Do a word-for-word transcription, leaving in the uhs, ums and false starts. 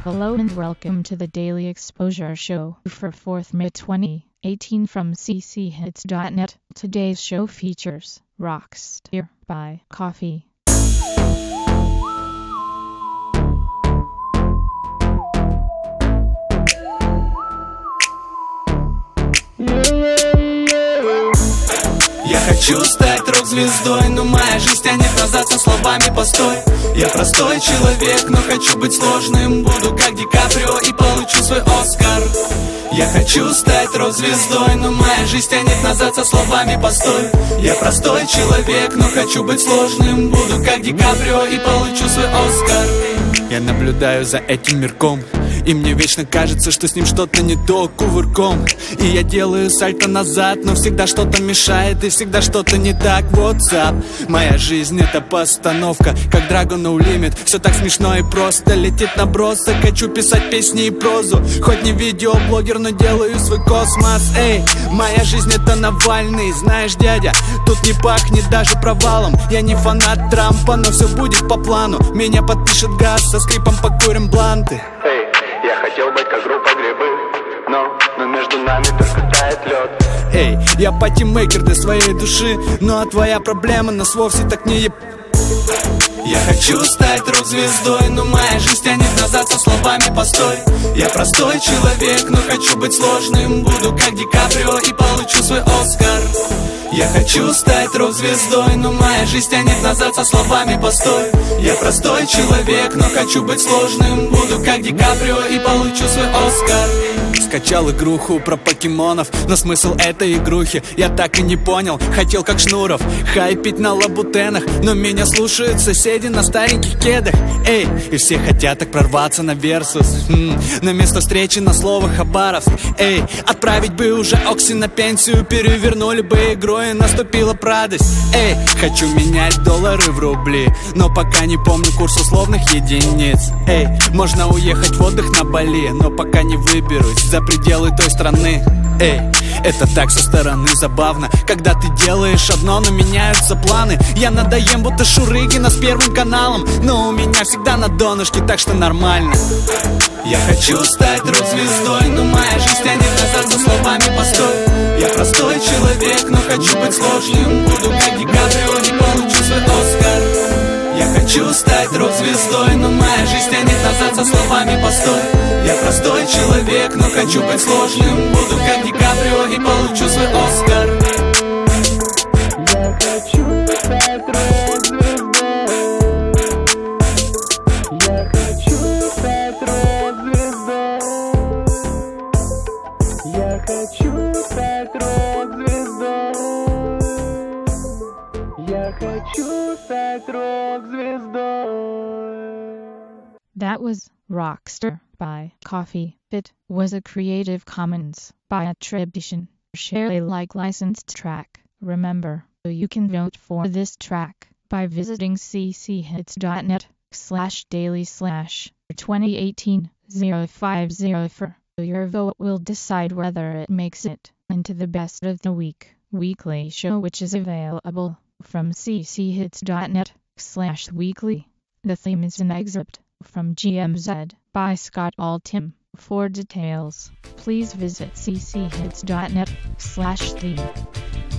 Hello and welcome to the Daily Exposure Show for fourth of May twenty eighteen from c c hits dot net. Today's show features Rockstar by Coffee. Я хочу стать рок-звездой, но моя жизнь тянет назад со словами «постой». Я простой человек, но хочу быть сложным. Буду как Ди Каприо и получу свой Оскар. Я хочу стать рок-звездой, но моя жизнь тянет назад со словами «постой». Я простой человек, но хочу быть сложным. Буду как Ди Каприо и получу свой Оскар. Я наблюдаю за этим мирком, и мне вечно кажется, что с ним что-то не то, кувырком. И я делаю сальто назад, но всегда что-то мешает, и всегда что-то не так. What's up? Моя жизнь это постановка, как Dragon No Limit. Все так смешно и просто, летит набросок. Хочу писать песни и прозу, хоть не видеоблогер, но делаю свой космос. Эй, моя жизнь это Навальный, знаешь, дядя, тут не пахнет даже провалом. Я не фанат Трампа, но все будет по плану. Меня подпишет газ, со скрипом покурим бланты. Я хотел быть как группа Грибы, но, но между нами только тает лед. Эй, я патимейкер для своей души, ну а твоя проблема нас вовсе так не еб... Я хочу стать рок-звездой, но моя жизнь тянет назад со словами «постой». Я простой человек, но хочу быть сложным. Буду как Ди Каприо и получу свой Оскар. Я хочу стать рок-звездой, но моя жизнь тянет назад со словами «постой». Я простой человек, но хочу быть сложным. Буду как Ди Каприо и получу свой Оскар. Скачал игруху про покемонов, но смысл этой игрухи я так и не понял. Хотел как Шнуров хайпить на лабутенах, но меня слушают соседи на стареньких кедах. Эй, и все хотят так прорваться на версус. М-м, на место встречи на слово Хабаровск. Эй, отправить бы уже Окси на пенсию, перевернули бы игру и наступила б радость. Эй, хочу менять доллары в рубли, но пока не помню курс условных единиц. Эй, можно уехать в отдых на Бали, но пока не выберусь за пределы той страны. Эй, это так со стороны забавно, когда ты делаешь одно, но меняются планы. Я надоем будто Шурыгина с первым каналом, но у меня всегда на донышке, так что нормально. Я хочу стать рок-звездой, но моя жизнь тянет назад со словами «постой». Я простой человек, но хочу быть сложным. Буду как Ди Каприо и получу свой Оскар. Я хочу стать рок-звездой, но моя жизнь тянет назад со словами «постой». Я простой человек, но хочу быть сложным. Буду как Ди Каприо и получу свой Оскар. Я хочу стать рок-звездой. Я хочу стать рок-звездой. Я хочу стать рок-звездой. Я хочу стать рок-звездой. That was Rockstar by Coffee. It was a Creative Commons by attribution, share Alike licensed track. Remember, you can vote for this track by visiting c c hits dot net slash daily slash twenty eighteen oh five oh four. Your vote will decide whether it makes it into the best of the week weekly show, which is available from c c hits dot net slash weekly. The theme is an excerpt from G M Z by Scott Altham. For details, please visit c c hits dot net slash theme.